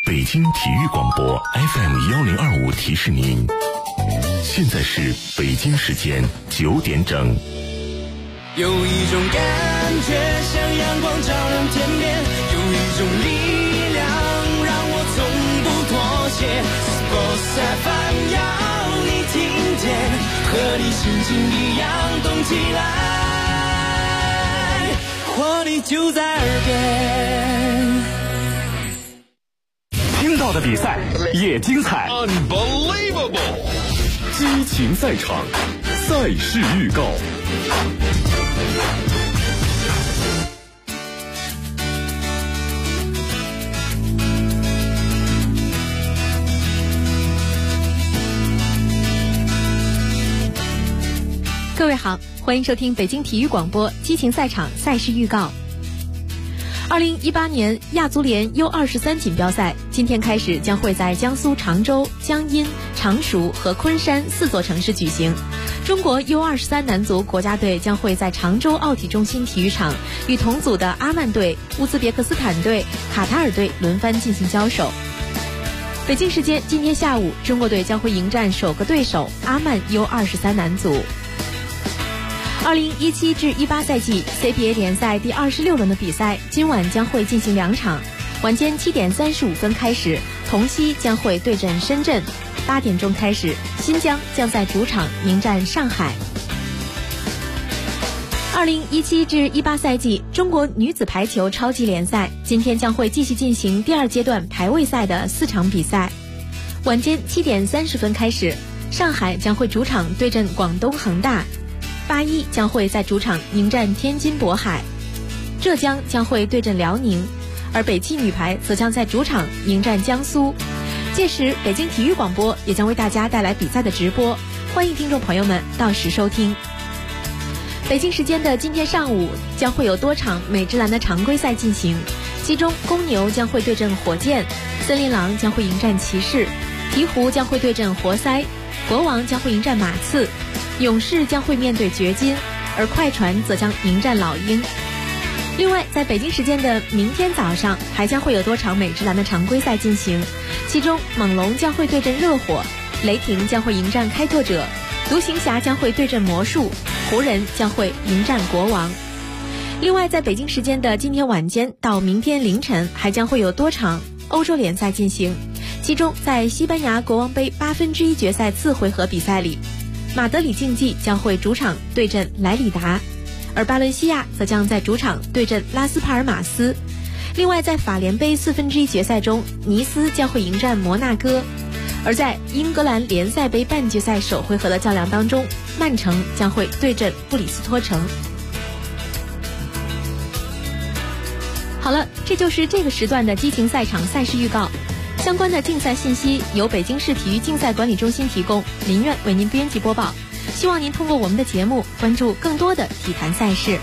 北京体育广播 FM1025提示您，现在是北京时间9点整。 有一种感觉像阳光照亮天边，有一种力量让我从不妥协。Sports FM 要你听见，和你心情一样动起来，活力就在耳边。 听到的比赛也精彩 Unbelievable 激情赛场，赛事预告。 各位好，欢迎收听北京体育广播激情赛场赛事预告。2018年亚足联 U23 锦标赛今天开始将会在江苏常州、江阴、常熟和昆山4座城市举行。中国 U23 男足国家队将会在常州奥体中心体育场与同组的阿曼队、乌兹别克斯坦队、卡塔尔队轮番进行交手。北京时间今天下午，中国队将会迎战首个对手阿曼 U23 男足。2017至18赛季 CBA 联赛第26轮的比赛今晚将会进行2场，晚间7点35分开始，同曦将会对阵深圳；8点钟开始，新疆将在主场迎战上海。2017至18赛季中国女子排球超级联赛今天将会继续进行第2阶段排位赛的4场比赛，晚间7点30分开始，上海将会主场对阵广东恒大，81将会在主场迎战天津渤海，浙江将会对阵辽宁，而北汽女排则将在主场迎战江苏。届时北京体育广播也将为大家带来比赛的直播，欢迎听众朋友们到时收听。北京时间的今天上午将会有多场美职篮的常规赛进行，其中公牛将会对阵火箭，森林狼将会迎战骑士，鹈鹕将会对阵活塞，国王将会迎战马刺，勇士将会面对掘金，而快船则将迎战老鹰。另外在北京时间的明天早上还将会有多场美职篮的常规赛进行，其中猛龙将会对阵热火，雷霆将会迎战开拓者，独行侠将会对阵魔术，湖人将会迎战国王。另外在北京时间的今天晚间到明天凌晨还将会有多场欧洲联赛进行，其中在西班牙国王杯1/8决赛次回合比赛里，马德里竞技将会主场对阵莱里达，而巴伦西亚则将在主场对阵拉斯帕尔马斯。另外在法联杯1/4决赛中，尼斯将会迎战摩纳哥，而在英格兰联赛杯半决赛首回合的较量当中，曼城将会对阵布里斯托城。好了，这就是这个时段的激情赛场赛事预告。相关的竞赛信息由北京市体育竞赛管理中心提供，林苑为您编辑播报。希望您通过我们的节目关注更多的体坛赛事。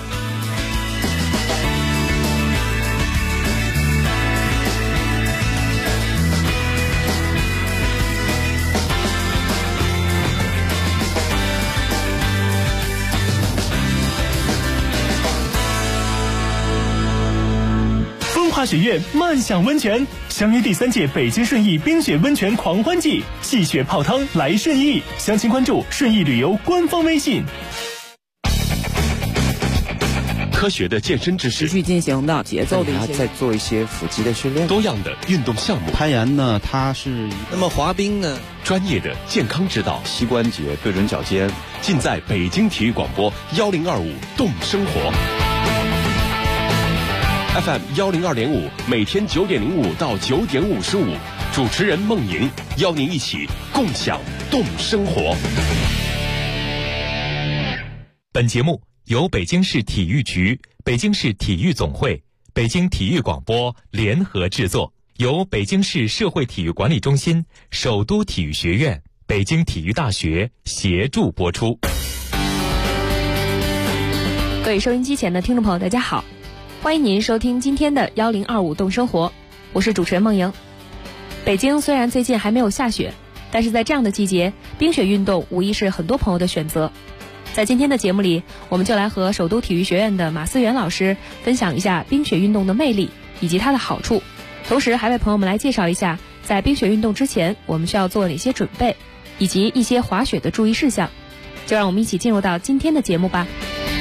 风华学院漫享温泉相约第3届北京顺义冰雪温泉狂欢季，戏雪泡汤来顺义，详情关注顺义旅游官方微信。 科学的健身知识， 持续进行的节奏的一些， 再做一些腹肌的训练， 多样的运动项目， 攀岩呢，它是那么滑冰呢， 专业的健康指导， 膝关节对准脚尖， 尽在北京体育广播1025动生活。FM 102.5，每天9点05到9点55，主持人孟莹邀您一起共享动生活。 本节目由北京市体育局、北京市体育总会、北京体育广播联合制作，由北京市社会体育管理中心、首都体育学院、北京体育大学协助播出。 各位收音机前的听众朋友大家好，欢迎您收听今天的1025动生活，我是主持人孟莹。北京虽然最近还没有下雪，但是在这样的季节，冰雪运动无疑是很多朋友的选择。在今天的节目里，我们就来和首都体育学院的马思源老师分享一下冰雪运动的魅力以及它的好处。 同时还为朋友们来介绍一下，在冰雪运动之前我们需要做哪些准备，以及一些滑雪的注意事项。就让我们一起进入到今天的节目吧。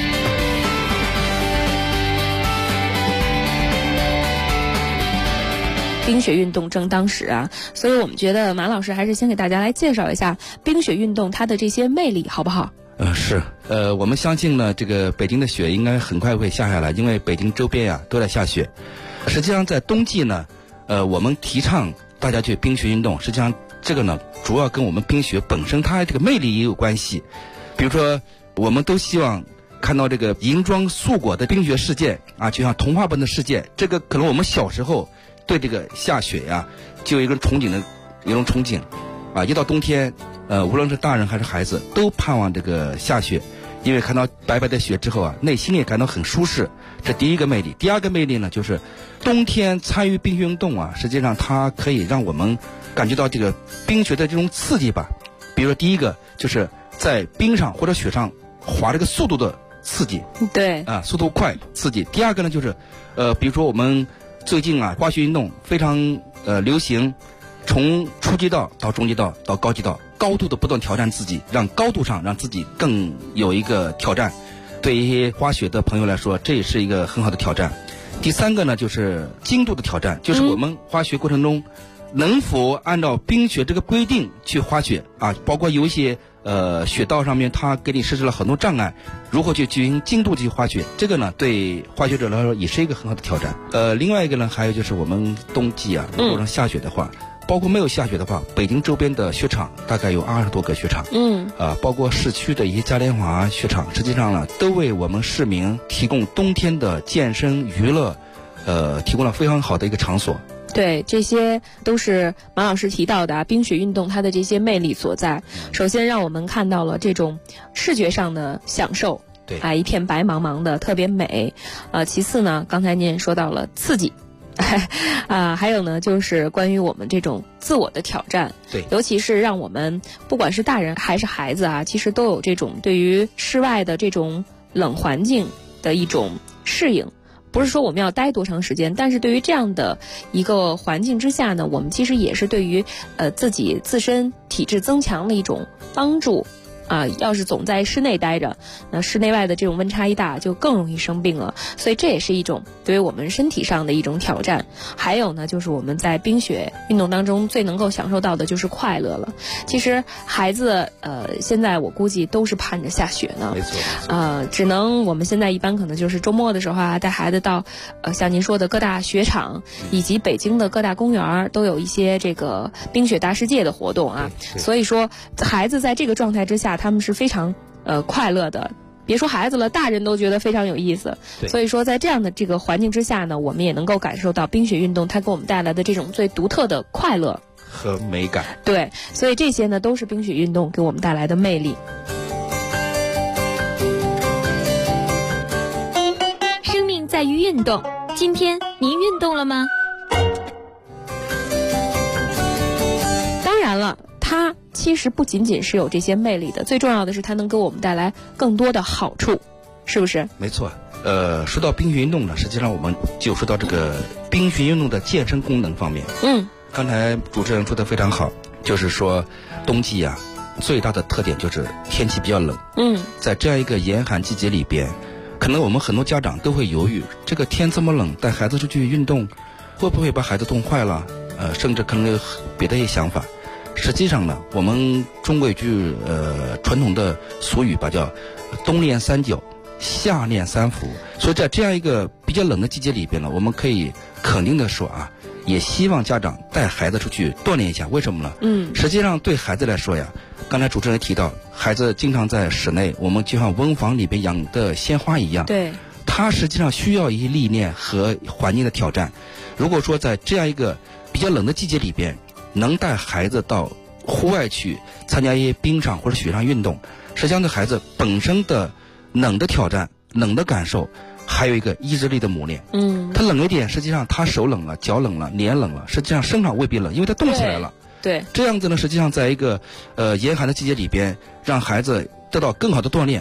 冰雪运动正当时啊，所以我们觉得马老师还是先给大家来介绍一下冰雪运动它的这些魅力，好不好？ 是，我们相信呢，这个北京的雪应该很快会下下来，因为北京周边呀都在下雪。实际上在冬季呢，我们提倡大家去冰雪运动，实际上这个呢，主要跟我们冰雪本身它这个魅力也有关系。比如说，我们都希望看到这个银装素裹的冰雪世界啊，就像童话般的世界。这个可能我们小时候对这个下雪呀，就有一种憧憬啊。一到冬天，无论是大人还是孩子，都盼望这个下雪，因为看到白白的雪之后啊，内心也感到很舒适。这第一个魅力。第二个魅力呢，就是冬天参与冰雪运动啊，实际上它可以让我们感觉到这个冰雪的这种刺激吧。比如说第一个就是在冰上或者雪上滑这个速度的刺激， 对啊，速度快刺激。第二个呢，就是比如说我们最近啊，滑雪运动非常流行，从初级道到中级道到高级道，高度的不断挑战自己，让高度上让自己更有一个挑战。对一些滑雪的朋友来说，这也是一个很好的挑战。第三个呢，就是精度的挑战，就是我们滑雪过程中能否按照冰雪这个规定去滑雪啊，包括有一些雪道上面它给你设置了很多障碍，如何去进行精度去滑雪，这个呢对滑雪者来说也是一个很好的挑战。另外一个呢，还有就是我们冬季啊，如果说下雪的话，包括没有下雪的话，北京周边的雪场大概有20多个雪场，包括市区的一些嘉年华雪场，实际上呢都为我们市民提供冬天的健身娱乐，提供了非常好的一个场所。 对，这些都是马老师提到的冰雪运动它的这些魅力所在。首先让我们看到了这种视觉上的享受， 对一片白茫茫的特别美。其次呢，刚才您也说到了刺激，还有呢就是关于我们这种自我的挑战， 对， 尤其是让我们不管是大人还是孩子啊，其实都有这种对于室外的这种冷环境的一种适应。不是说我们要待多长时间，但是对于这样的一个环境之下呢，我们其实也是对于自己自身体质增强的一种帮助。要是总在室内待着，那室内外的这种温差一大，就更容易生病了。所以这也是一种对于我们身体上的一种挑战。还有呢，就是我们在冰雪运动当中最能够享受到的就是快乐了。其实孩子现在我估计都是盼着下雪呢。 没错。 只能我们现在一般可能就是周末的时候啊，带孩子到像您说的各大雪场，以及北京的各大公园都有一些这个冰雪大世界的活动啊。所以说孩子在这个状态之下，他们是非常快乐的，别说孩子了，大人都觉得非常有意思。所以说在这样的这个环境之下呢，我们也能够感受到冰雪运动它给我们带来的这种最独特的快乐和美感。 对，所以这些呢都是冰雪运动给我们带来的魅力。 生命在于运动，今天您运动了吗？ 当然了，它其实不仅仅是有这些魅力的，最重要的是它能给我们带来更多的好处，是不是？ 没错。说到冰雪运动呢，实际上我们就说到这个冰雪运动的健身功能方面。刚才主持人说的非常好，就是说冬季啊，最大的特点就是天气比较冷。在这样一个严寒季节里边，可能我们很多家长都会犹豫，这个天这么冷，带孩子出去运动，会不会把孩子冻坏了？甚至可能有别的一些想法。实际上呢，我们中国有句传统的俗语吧，叫冬练三角，夏练三伏。所以在这样一个比较冷的季节里边呢，我们可以肯定的说啊，也希望家长带孩子出去锻炼一下。为什么呢？实际上对孩子来说呀，刚才主持人提到，孩子经常在室内，我们就像温房里边养的鲜花一样， 对， 他实际上需要一些历练和环境的挑战。如果说在这样一个比较冷的季节里边，能带孩子到户外去参加一些冰上或者雪上运动，实际上对孩子本身的冷的挑战、冷的感受，还有一个意志力的磨练。他冷一点，实际上他手冷了、脚冷了、脸冷了，实际上身上未必冷，因为他动起来了。 对， 这样子呢，实际上在一个严寒的季节里边，让孩子得到更好的锻炼，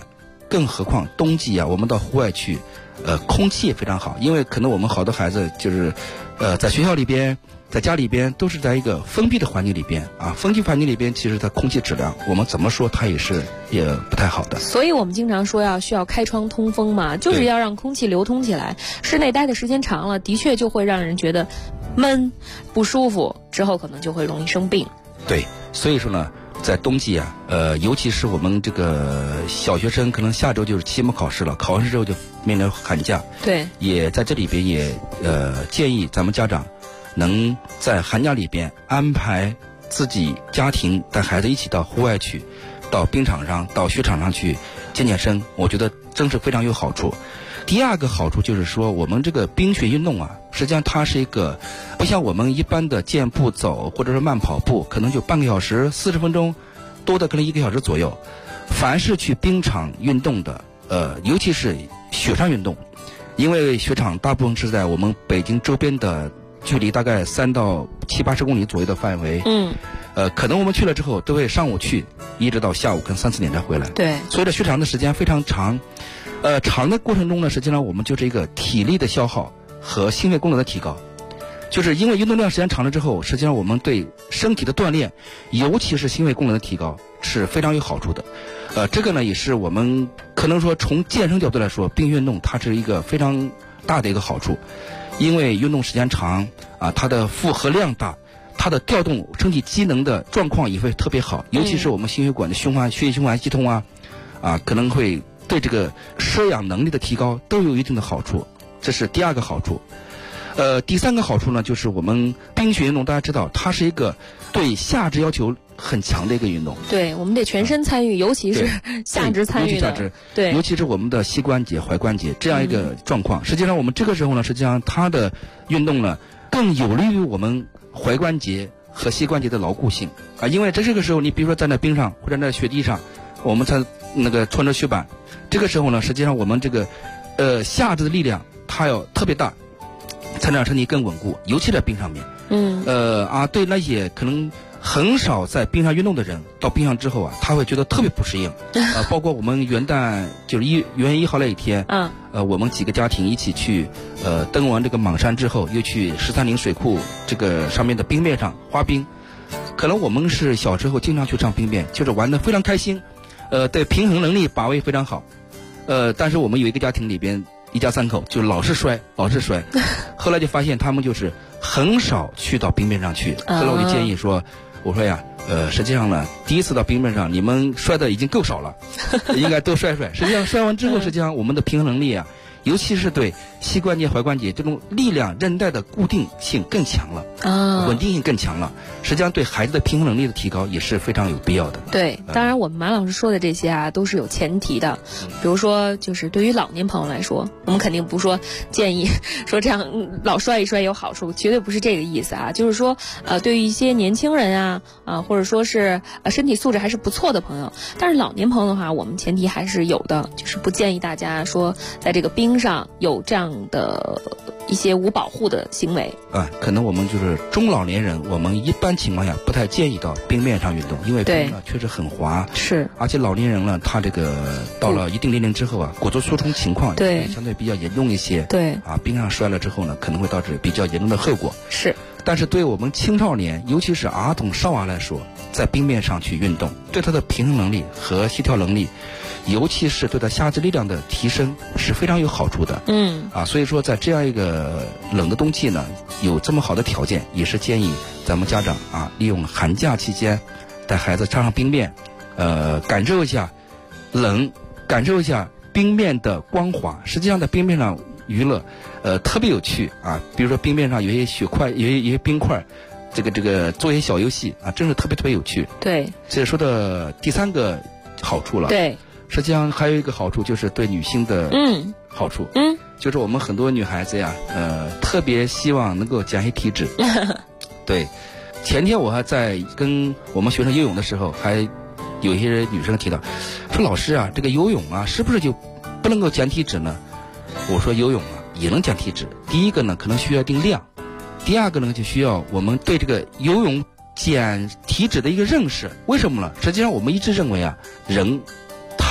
更何况冬季啊，我们到户外去，空气也非常好，因为可能我们好多孩子就是，在学校里边，在家里边都是在一个封闭的环境里边啊，封闭环境里边其实它空气质量，我们怎么说它也不太好的。 所以我们经常说需要开窗通风嘛，就是要让空气流通起来。室内待的时间长了，的确就会让人觉得闷、不舒服，之后可能就会容易生病。 对，所以说呢，在冬季啊，尤其是我们这个小学生，可能下周就是期末考试了，考完试之后就面临寒假。 对， 也在这里边也建议咱们家长能在寒假里边安排自己家庭带孩子一起到户外去，到冰场上、到雪场上去健身，我觉得真是非常有好处。第二个好处就是说，我们这个冰雪运动啊，实际上它是一个不像我们一般的健步走或者是慢跑步，可能就半个小时、40分钟，多的可能1个小时左右。凡是去冰场运动的，尤其是雪上运动，因为雪场大部分是在我们北京周边的距离大概3到70-80公里左右的范围。可能我们去了之后都会上午去，一直到下午跟3-4点才回来。 对， 所以这雪场的时间非常长。长的过程中呢，实际上我们就是一个体力的消耗和心肺功能的提高。就是因为运动量时间长了之后，实际上我们对身体的锻炼，尤其是心肺功能的提高是非常有好处的。这个呢也是我们可能说从健身角度来说，冰运动它是一个非常大的一个好处。因为运动时间长啊，它的负荷量大，它的调动身体机能的状况也会特别好，尤其是我们心血管的血液循环系统啊，可能会对这个摄氧能力的提高都有一定的好处，这是第二个好处。第三个好处呢，就是我们冰雪运动，大家知道它是一个对下肢要求很强的一个运动。 对，我们得全身参与，尤其是下肢参与的。对， 尤其是我们的膝关节、踝关节这样一个状况。实际上，我们这个时候呢，实际上它的运动呢，更有利于我们踝关节和膝关节的牢固性啊。因为这个时候，你比如说站在冰上或者在雪地上，我们才穿着雪板，这个时候呢，实际上我们这个下肢的力量它要特别大，才能让身体更稳固，尤其在冰上面。对那些可能很少在冰上运动的人，到冰上之后啊，他会觉得特别不适应。包括我们元旦就是元月1号那一天，我们几个家庭一起去登完这个莽山之后，又去13陵水库这个上面的冰面上滑冰。可能我们是小时候经常去上冰面，就是玩得非常开心，对平衡能力把握非常好。但是我们有一个家庭里边，一家3口就老是摔，后来就发现他们就是很少去到冰面上去。后来我就建议说，我说呀，实际上呢，第一次到冰面上，你们摔的已经够少了，应该多摔。实际上摔完之后，实际上我们的平衡能力啊，尤其是对膝关节、踝关节这种力量、韧带的固定性更强了，稳定性更强了。实际上对孩子的平衡能力的提高也是非常有必要的。 对，当然我们马老师说的这些啊，都是有前提的。比如说，就是对于老年朋友来说，我们肯定不说建议说这样老摔一摔有好处，绝对不是这个意思啊。就是说，对于一些年轻人或者说是身体素质还是不错的朋友，但是老年朋友的话，我们前提还是有的，就是不建议大家说在这个冰上有这样的一些无保护的行为。 可能我们就是中老年人，我们一般情况下不太建议到冰面上运动，因为冰呢确实很滑， 是， 而且老年人呢，他这个到了一定年龄之后啊，骨质疏松情况也相对比较严重一些。 对， 冰上摔了之后呢，可能会导致比较严重的后果。 是， 但是对我们青少年，尤其是儿童少娃来说，在冰面上去运动，对他的平衡能力和协调能力，尤其是对他下肢力量的提升是非常有好处的。所以说在这样一个冷的冬季呢，有这么好的条件，也是建议咱们家长利用寒假期间带孩子上冰面，感受一下冷，感受一下冰面的光滑。实际上在冰面上娱乐特别有趣比如说冰面上有一些雪块，有一些冰块，这个做一些小游戏真是特别有趣。 对， 这是说的第3个好处了。 对， 实际上还有一个好处，就是对女性的好处。就是我们很多女孩子呀，特别希望能够减些体脂。对，前天我还在跟我们学生游泳的时候，还有一些女生提到，说老师这个游泳是不是就不能够减体脂呢？我说游泳也能减体脂。第一个呢，可能需要一定量；第二个呢，就需要我们对这个游泳减体脂的一个认识。为什么呢？实际上我们一直认为人他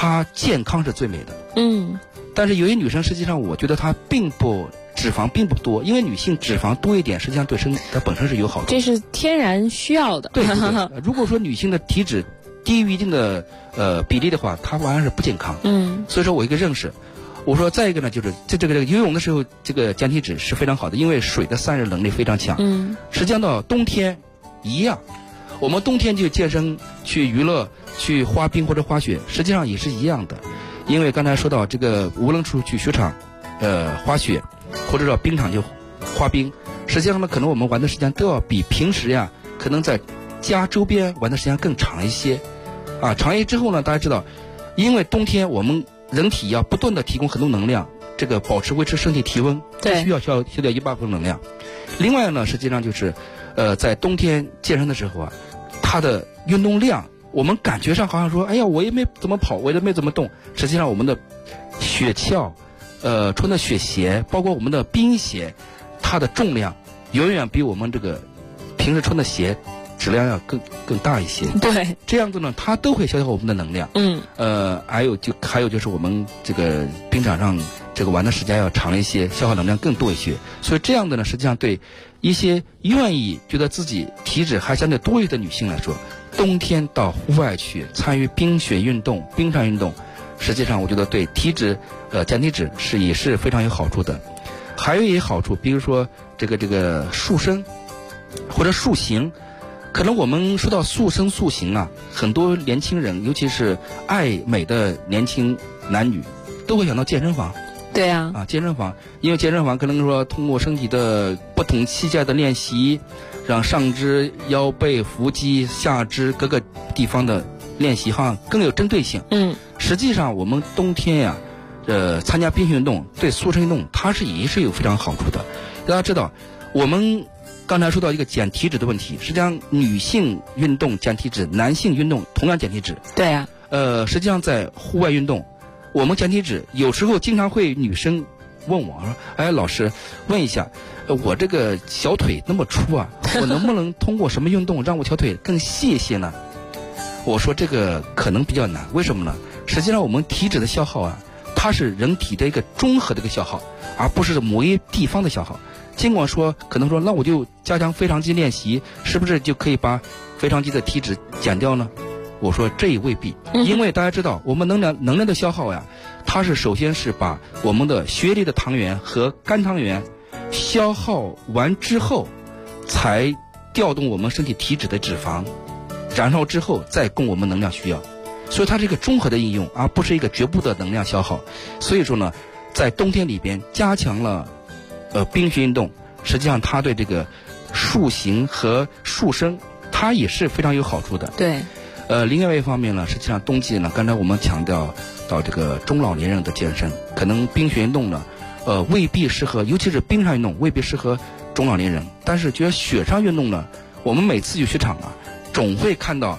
她健康是最美的。但是有些女生实际上我觉得她脂肪并不多，因为女性脂肪多一点，实际上对身体它本身是有好处。 这是天然需要的。 对。如果说女性的体脂低于一定的比例的话，它完全是不健康。所以说我一个认识，我说再一个呢，就是这个游泳的时候，这个降体脂是非常好的，因为水的散热能力非常强。实际上到冬天一样，我们冬天就健身、去娱乐、去滑冰或者滑雪，实际上也是一样的。因为刚才说到这个，无论是去雪场滑雪，或者到冰场就滑冰，实际上呢，可能我们玩的时间都要比平时呀，可能在家周边玩的时间更长一些。长一些之后呢，大家知道，因为冬天我们人体要不断的提供很多能量，这个维持身体体温，需要消掉一部分能量。另外呢，实际上就是在冬天健身的时候啊，它的运动量，我们感觉上好像说，哎呀，我也没怎么跑，我也没怎么动，实际上我们的雪橇穿的雪鞋，包括我们的冰鞋，它的重量远远比我们这个平时穿的鞋质量要更大一些。 对， 这样子呢，它都会消耗我们的能量。还有就是我们这个冰场上这个玩的时间要长一些，消耗能量更多一些。所以这样的呢，实际上对一些愿意觉得自己体脂还相对多一些的女性来说，冬天到户外去参与冰雪运动、冰上运动，实际上我觉得对体脂降体脂也是非常有好处的。还有一些好处，比如说这个塑身或者塑形。可能我们说到塑身塑形啊，很多年轻人，尤其是爱美的年轻男女，都会想到健身房。 对啊， 健身房，因为健身房可能说通过身体的不同器械的练习，让上肢、腰背、腹肌、下肢各个地方的练习哈更有针对性。实际上我们冬天呀，参加冰雪运动对塑身运动它也是有非常好处的。大家知道，我们刚才说到一个减体脂的问题，实际上女性运动减体脂，男性运动同样减体脂。 对啊。 实际上在户外运动，我们减体脂有时候经常会女生问我说：“哎，老师，问一下，我这个小腿那么粗啊，我能不能通过什么运动让我小腿更细一些呢？”我说这个可能比较难，为什么呢？实际上我们体脂的消耗啊，它是人体的一个综合的一个消耗，而不是某一地方的消耗。尽管说可能说那我就加强腓肠肌练习，是不是就可以把腓肠肌的体脂减掉呢？我说这也未必，因为大家知道我们能量的消耗呀，它是首先是把我们的血液里的糖原和肝糖原消耗完之后，才调动我们身体体脂的脂肪，燃烧之后再供我们能量需要，所以它是一个综合的应用，而不是一个局部的能量消耗。所以说呢，在冬天里边加强了冰雪运动，实际上它对这个塑形和塑身，它也是非常有好处的。 对。 另外一方面呢，实际上冬季呢，刚才我们强调到这个中老年人的健身，可能冰雪运动呢，未必适合，尤其是冰上运动未必适合中老年人。但是觉得雪上运动呢，我们每次去雪场啊，总会看到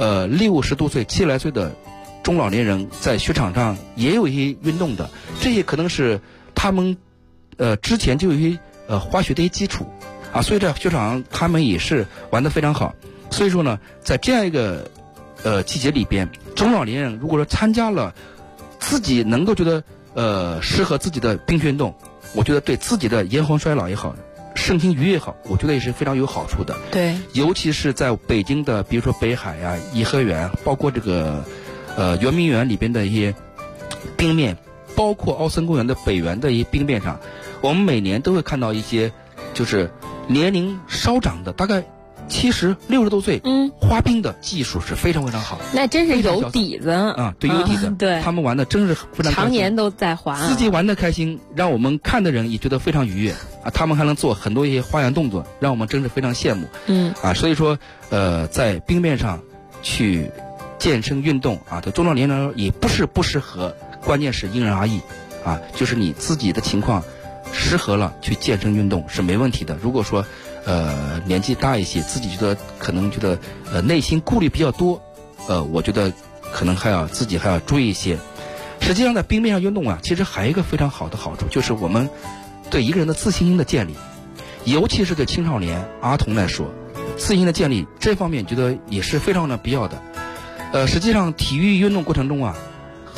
60多岁、70来岁的中老年人在雪场上也有一些运动的，这些可能是他们之前就有一些滑雪的一些基础啊，所以在雪场他们也是玩得非常好。所以说呢，在这样一个季节里边，中老年人如果说参加了自己能够觉得适合自己的冰雪运动，我觉得对自己的延缓衰老也好，身心愉悦也好，我觉得也是非常有好处的。 对， 尤其是在北京的，比如说北海呀、颐和园，包括这个圆明园里边的一些冰面，包括奥森公园的北园的一些冰面上，我们每年都会看到一些就是年龄稍长的，大概70、60多岁，滑冰的技术是非常非常好， 那真是有底子啊，对，有底子， 对， 他们玩的真是非常开心， 常年都在滑， 自己玩的开心，让我们看的人也觉得非常愉悦啊。他们还能做很多一些花样动作，让我们真是非常羡慕。所以说在冰面上去健身运动啊，对中老年人也不是不适合，关键是因人而异啊，就是你自己的情况适合了去健身运动是没问题的。如果说年纪大一些，自己可能觉得内心顾虑比较多，我觉得可能自己还要注意一些。实际上在冰面上运动啊，其实还有一个非常好的好处，就是我们对一个人的自信心的建立，尤其是对青少年儿童来说，自信心的建立这方面觉得也是非常的必要的。实际上体育运动过程中啊，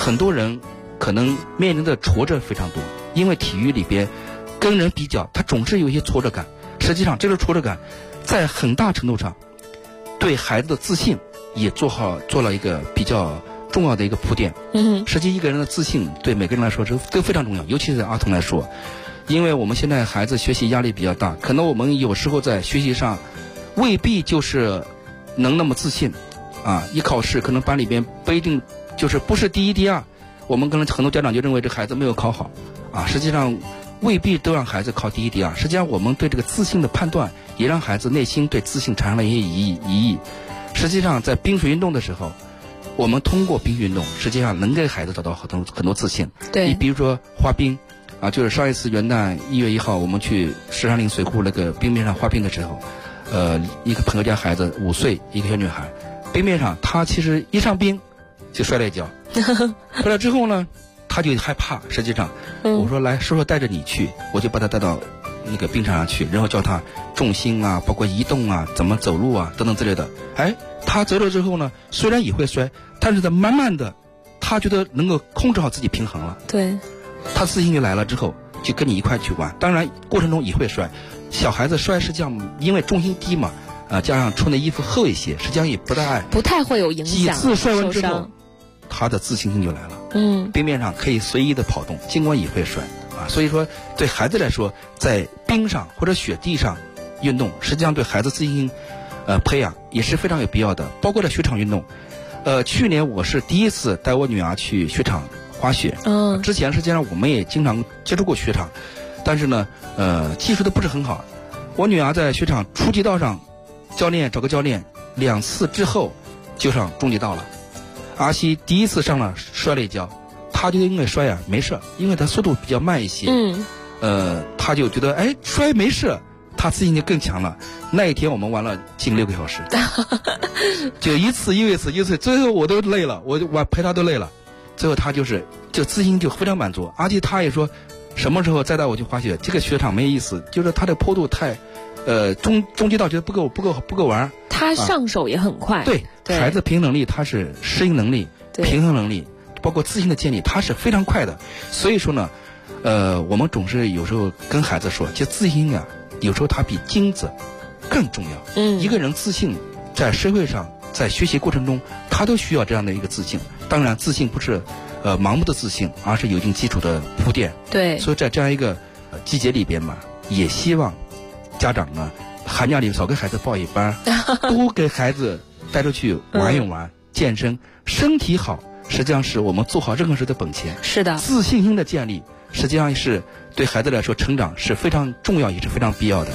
很多人可能面临的挫折非常多，因为体育里边跟人比较，他总是有一些挫折感。实际上，这个挫折感在很大程度上对孩子的自信也做了一个比较重要的一个铺垫。实际一个人的自信对每个人来说都非常重要，尤其是儿童来说，因为我们现在孩子学习压力比较大，可能我们有时候在学习上未必就是能那么自信啊。一考试可能班里边不一定就是不是第一第二，我们可能很多家长就认为这孩子没有考好啊，实际上未必都让孩子考第一第二。实际上我们对这个自信的判断也让孩子内心对自信产生了一些疑义。实际上在冰雪运动的时候，我们通过冰雪运动实际上能给孩子找到很多自信。 对， 你比如说滑冰啊，就是上一次元旦1月1号我们去石山岭水库那个冰面上滑冰的时候，一个朋友家孩子5岁，一个小女孩，冰面上她其实一上冰就摔了一跤，摔了之后呢，她就害怕。实际上，我说来叔叔带着你去，我就把她带到那个冰场上去，然后教她重心啊，包括移动啊，怎么走路啊等等之类的。哎，她走了之后呢，虽然也会摔，但是她慢慢的，她觉得能够控制好自己平衡了。 对， 她自信就来了之后，就跟你一块去玩。当然过程中也会摔，小孩子摔实际上因为重心低嘛，加上穿的衣服厚一些，实际上也不太会有影响。 几次摔完之后，他的自信心就来了。冰面上可以随意的跑动，尽管也会摔啊。所以说，对孩子来说，在冰上或者雪地上运动，实际上对孩子自信心培养也是非常有必要的。包括在雪场运动，去年我是第一次带我女儿去雪场滑雪。之前实际上我们也经常接触过雪场，但是呢，技术都不是很好。我女儿在雪场初级道上，找个教练2次之后就上中级道了。阿西第一次上了摔了一跤，他就因为摔啊没事，因为他速度比较慢一些。他就觉得哎摔没事，他自信就更强了。那一天我们玩了近6个小时，就一次又一次，最后我都累了，我陪他都累了。最后他就自信就非常满足，而且他也说什么时候再带我去滑雪，这个雪场没意思，就是它的坡度太中级道觉得不够玩。 他上手也很快。 对，孩子平衡能力，他是适应能力、平衡能力，包括自信的建立，他是非常快的。所以说呢，我们总是有时候跟孩子说，其实自信啊，有时候它比金子更重要。一个人自信，在社会上，在学习过程中，他都需要这样的一个自信。当然，自信不是盲目的自信，而是有一定基础的铺垫。 对， 所以在这样一个季节里边嘛，也希望家长呢，寒假里少给孩子报一班，多给孩子带出去玩一玩，健身，身体好，实际上是我们做好任何事的本钱。 是的， 自信心的建立，实际上是对孩子来说成长是非常重要，也是非常必要的。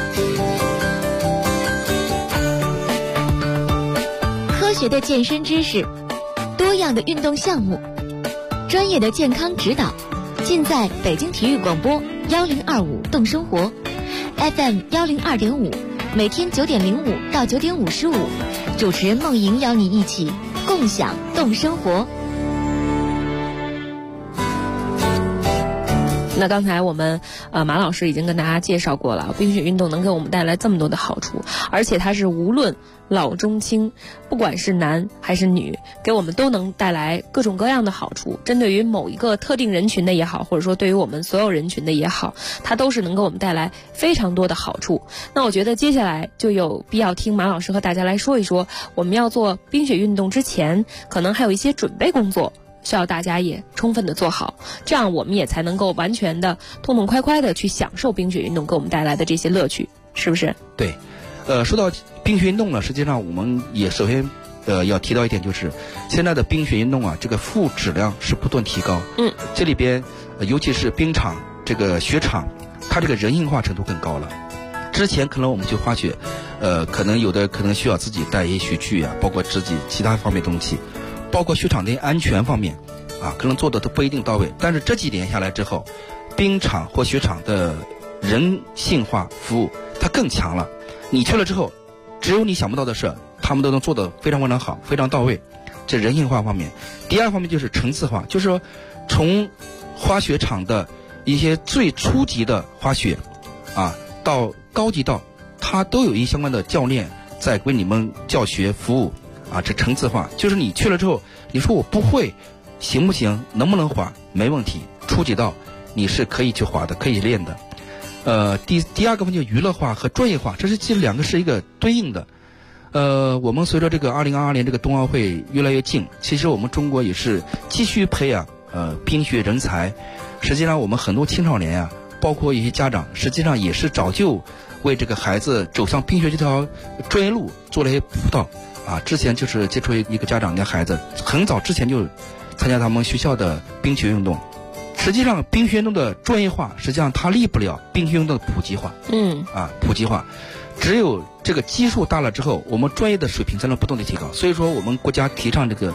科学的健身知识，多样的运动项目，专业的健康指导，尽在北京体育广播1025动生活 FM 102.5，每天9点05到9点55，主持人梦莹邀你一起共享动生活。 那刚才我们马老师已经跟大家介绍过了，冰雪运动能给我们带来这么多的好处，而且它是无论老中青，不管是男还是女，给我们都能带来各种各样的好处。针对于某一个特定人群的也好，或者说对于我们所有人群的也好，它都是能给我们带来非常多的好处。那我觉得接下来就有必要听马老师和大家来说一说，我们要做冰雪运动之前，可能还有一些准备工作需要大家也充分的做好，这样我们也才能够完全的痛痛快快的去享受冰雪运动给我们带来的这些乐趣，是不是？ 对，说到冰雪运动呢，实际上我们也首先要提到一点，就是现在的冰雪运动啊，这个负质量是不断提高。这里边尤其是冰场这个雪场，它这个人性化程度更高了。之前可能我们去滑雪，可能有的可能需要自己带一些雪具啊，包括自己其他方面东西。包括雪场的安全方面，可能做的都不一定到位。但是这几年下来之后，冰场或雪场的人性化服务它更强了。你去了之后，只有你想不到的事，他们都能做得非常非常好，非常到位。这人性化方面。第二方面就是层次化，就是说从滑雪场的一些最初级的滑雪到高级道，它都有一相关的教练在为你们教学服务。这层次化，就是你去了之后，你说我不会， 行不行，能不能滑，没问题。初级道你是可以去滑的，可以练的。第二个问题，娱乐化和专业化，这是其实两个是一个对应的。我们随着这个2022年这个冬奥会越来越近，其实我们中国也是继续培养冰雪人才。实际上我们很多青少年啊，包括一些家长，实际上也是早就为这个孩子走上冰雪这条专业路做了一些辅导啊。之前就是接触一个家长的孩子，很早之前就参加他们学校的冰雪运动。实际上冰雪运动的专业化，实际上它立不了冰雪运动的普及化。普及化，只有这个基数大了之后，我们专业的水平才能不断的提高。所以说我们国家提倡这个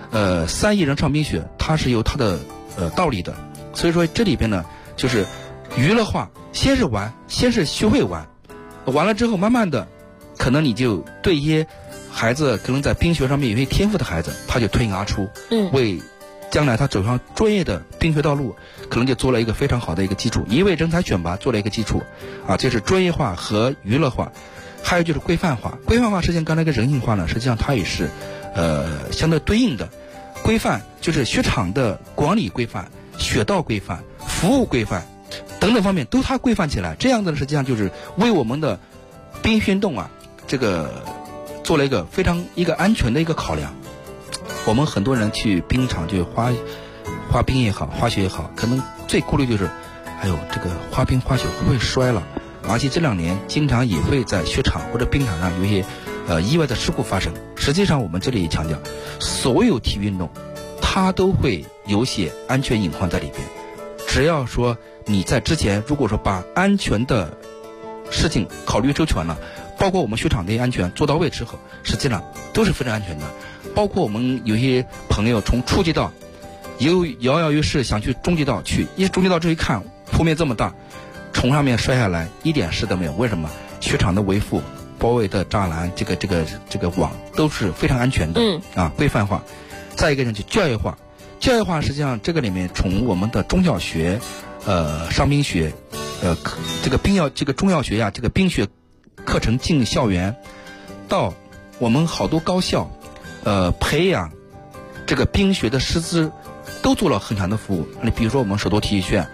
3亿人上冰雪，它是有它的道理的。所以说这里边呢，就是娱乐化，先是玩，先是学会玩，完了之后慢慢的，可能你就对一些孩子可能在冰雪上面有些天赋的孩子，他就脱颖而出，为将来他走上专业的冰雪道路，可能就做了一个非常好的一个基础，因为人才选拔做了一个基础啊。这是专业化和娱乐化。还有就是规范化，规范化实际上刚才跟人性化呢，实际上它也是相对对应的。规范就是雪场的管理规范、雪道规范、服务规范等等方面都它规范起来，这样子实际上就是为我们的冰雪运动啊，这个做了一个安全的一个考量。我们很多人去冰场去滑冰也好，滑雪也好，可能最顾虑就是，这个滑冰滑雪会不会摔了？而且这2年经常也会在雪场或者冰场上有一些意外的事故发生。实际上我们这里也强调，所有体育运动它都会有些安全隐患在里边。只要说你在之前如果说把安全的事情考虑周全了，包括我们雪场的安全做到位之后，实际上都是非常安全的。包括我们有些朋友从初级道摇摇欲试想去中级道去，因为中级道这一看坡面这么大，从上面摔下来一点事都没有。为什么？雪场的维护、包围的栅栏、这个网都是非常安全的，规范化。再一个呢，就教育化。教育化实际上这个里面，从我们的中小学，上冰雪，这个中小学呀，这个冰雪课程进校园，到我们好多高校，培养这个冰雪的师资，都做了很强的服务。你比如说我们首都体育学院，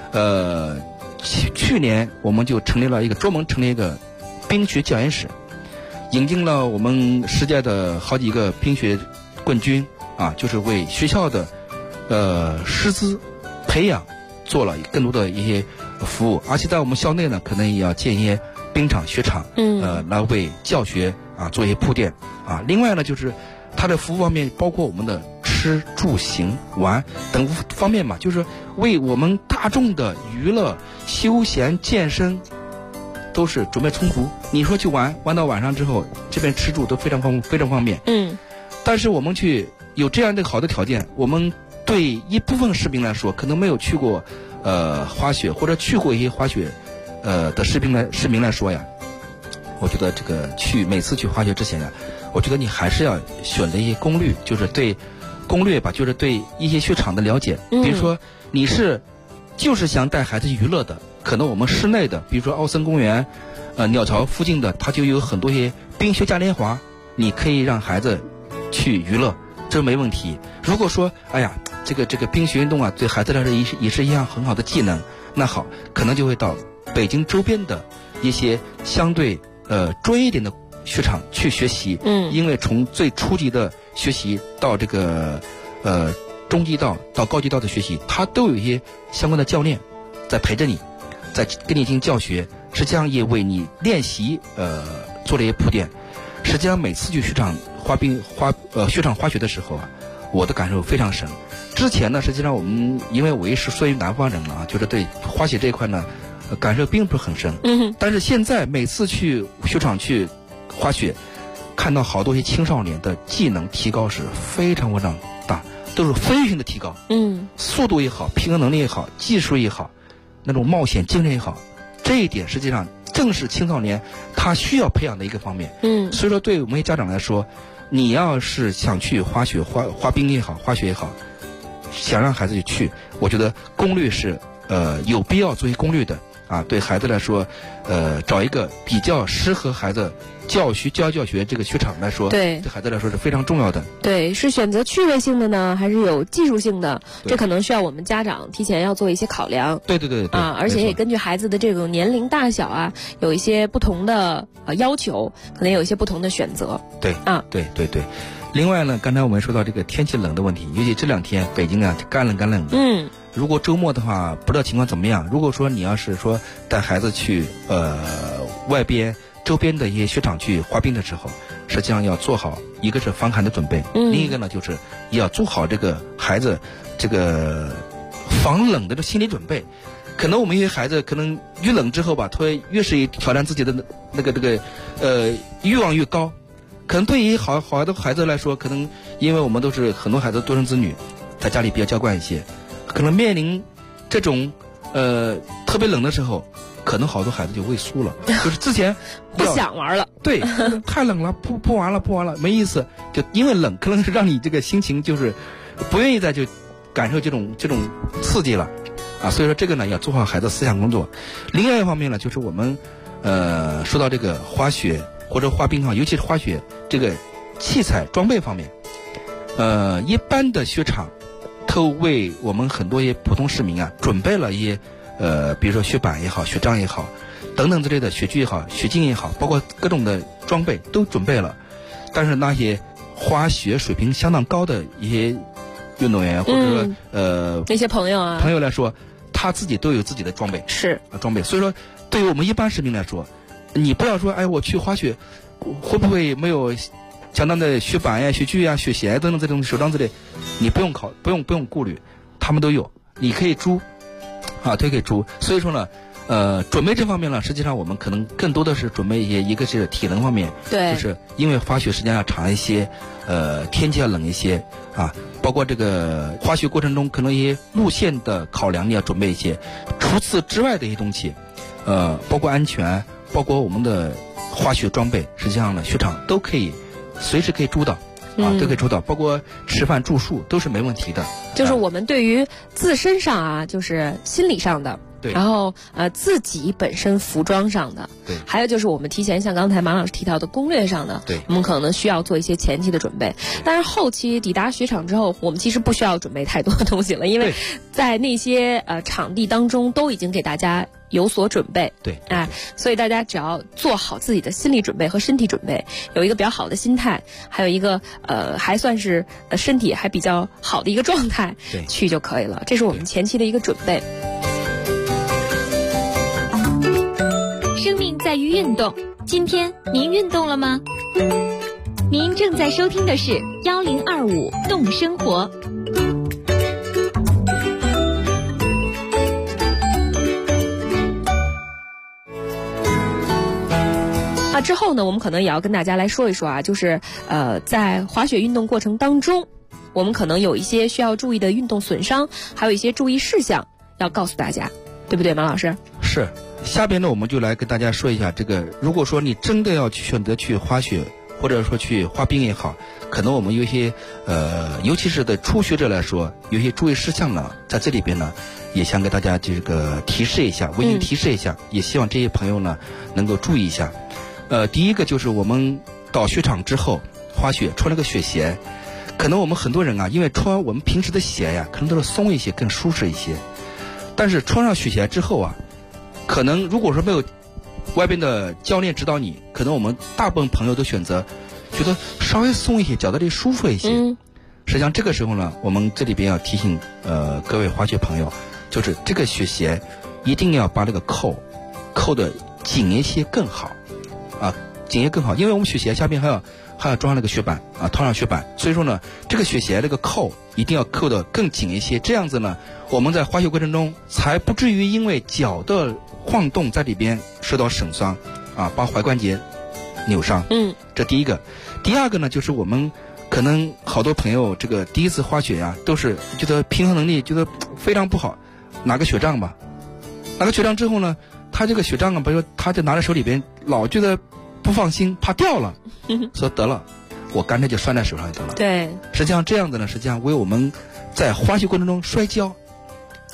去年我们就专门成立一个冰雪教研室，引进了我们世界的好几个冰雪冠军啊，就是为学校的师资培养做了更多的一些服务。而且在我们校内呢，可能也要建一些冰场、雪场，来为教学啊做一些铺垫啊。另外呢，就是它的服务方面，包括我们的吃住行玩等方面嘛，就是为我们大众的娱乐、休闲、健身都是准备充足。你说去玩到晚上之后，这边吃住都非常方便。但是我们去有这样的好的条件，我们对一部分士兵来说，可能没有去过滑雪，或者去过一些滑雪的士兵来说呀，我觉得这个每次去滑雪之前呀，我觉得你还是要选择一些攻略，就是对攻略吧，就是对一些雪场的了解。比如说你就是想带孩子娱乐的，可能我们室内的，比如说奥森公园、鸟巢附近的，它就有很多些冰雪嘉年华，你可以让孩子去娱乐，这没问题。如果说这个冰雪运动啊，对孩子来说也是一样很好的技能，那好，可能就会到北京周边的一些相对专业一点的雪场去学习。因为从最初级的学习到这个中级道到高级道的学习，它都有一些相关的教练在陪着你，在跟你进行教学，实际上也为你练习做了一些铺垫。实际上每次去雪场雪场滑雪的时候啊，我的感受非常深。之前呢，实际上因为我也是属于南方人了啊，就是对滑雪这一块呢感受并不是很深。但是现在每次去雪场去滑雪，看到好多些青少年的技能提高是非常大，都是飞跃性的提高。速度也好，平衡能力也好，技术也好，那种冒险精神也好，这一点实际上正是青少年他需要培养的一个方面。所以说对我们家长来说，你要是想去滑雪、滑冰也好，滑雪也好，想让孩子去，我觉得攻略是有必要作为攻略的。 啊，对孩子来说，找一个比较适合孩子教学这个雪场来说， 对孩子来说是非常重要的。 对，是选择趣味性的呢，还是有技术性的？这可能需要我们家长提前要做一些考量。 对啊，而且也根据孩子的这种年龄大小啊，有一些不同的要求，可能有一些不同的选择。 对啊，对。另外呢，刚才我们说到这个天气冷的问题，尤其这2天北京啊干冷的。如果周末的话，不知道情况怎么样。如果说你要是说带孩子去外边周边的一些雪场去滑冰的时候，实际上要做好一个是防寒的准备，另一个呢就是要做好这个孩子这个防冷的这心理准备。可能我们一些孩子可能越冷之后吧，他会越是挑战自己的这个欲望越高。可能对于好的孩子来说，可能因为我们都是很多孩子独生子女，在家里比较娇惯一些，可能面临这种特别冷的时候，可能好多孩子就畏缩了，就是之前不想玩了， 对，太冷了，不玩了，没意思，就因为冷，可能是让你这个心情就是不愿意再就感受这种刺激了啊。所以说这个呢要做好孩子思想工作。另外一方面呢，就是我们说到这个滑雪或者滑冰尤其是滑雪这个器材装备方面，一般的雪场都为我们很多一些普通市民啊准备了一些比如说雪板也好，雪杖也好，等等之类的，雪具也好，雪镜也好，包括各种的装备都准备了。但是那些滑雪水平相当高的一些运动员或者说那些朋友来说，他自己都有自己的装备， 是装备。所以说对于我们一般市民来说，你不要说我去滑雪会不会没有相当的雪板呀、雪具呀、雪鞋等等这种手杖之类，你不用顾虑，他们都有，你可以租都可以租。所以说呢准备这方面呢，实际上我们可能更多的是准备一个是体能方面， 对， 就是因为滑雪时间要长一些，天气要冷一些啊，包括这个滑雪过程中可能一些路线的考量你要准备一些。除此之外的一些东西，包括安全，包括我们的滑雪装备，实际上呢雪场都可以随时可以租到。都可以租到，包括吃饭住宿都是没问题的。 就是我们对于自身上就是心理上的， 对， 然后自己本身服装上的， 对， 还有就是我们提前像刚才马老师提到的攻略上的， 对， 我们可能需要做一些前期的准备。但是后期抵达雪场之后，我们其实不需要准备太多的东西了，因为在那些场地当中都已经给大家有所准备， 对， 所以大家只要做好自己的心理准备和身体准备，有一个比较好的心态，还有一个还算是身体还比较好的一个状态，去就可以了。这是我们前期的一个准备。 生命在于运动，今天您运动了吗？您正在收听的是1025动生活。 之后呢，我们可能也要跟大家来说一说就是在滑雪运动过程当中，我们可能有一些需要注意的运动损伤，还有一些注意事项要告诉大家，对不对，马老师？ 是。下边呢，我们就来跟大家说一下这个，如果说你真的要去选择去滑雪，或者说去滑冰也好，可能我们有一些尤其是对初学者来说，有一些注意事项呢，在这里边呢，也想给大家这个提示一下，温馨提示一下，也希望这些朋友呢能够注意一下。第一个就是我们到雪场之后滑雪穿了个雪鞋，可能我们很多人因为穿我们平时的鞋呀，可能都是松一些更舒适一些，但是穿上雪鞋之后可能如果说没有外边的教练指导你，可能我们大部分朋友都选择觉得稍微松一些，脚在这里舒服一些。实际上这个时候呢，我们这里边要提醒各位滑雪朋友，就是这个雪鞋一定要把这个扣的紧一些更好紧一些更好，因为我们雪鞋下边还要装那个雪板套上雪板，所以说呢，这个雪鞋这个扣一定要扣得更紧一些，这样子呢，我们在滑雪过程中才不至于因为脚的晃动在里边受到损伤把踝关节扭伤。这第一个。第二个呢，就是我们可能好多朋友这个第一次滑雪都是觉得平衡能力觉得非常不好，拿个雪杖吧，拿个雪杖之后呢，他这个雪杖比如说他就拿在手里边，老觉得不放心，怕掉了，说得了，我干脆就拴在手上就得了。 对， 实际上这样子呢，实际上为我们在滑雪过程中摔跤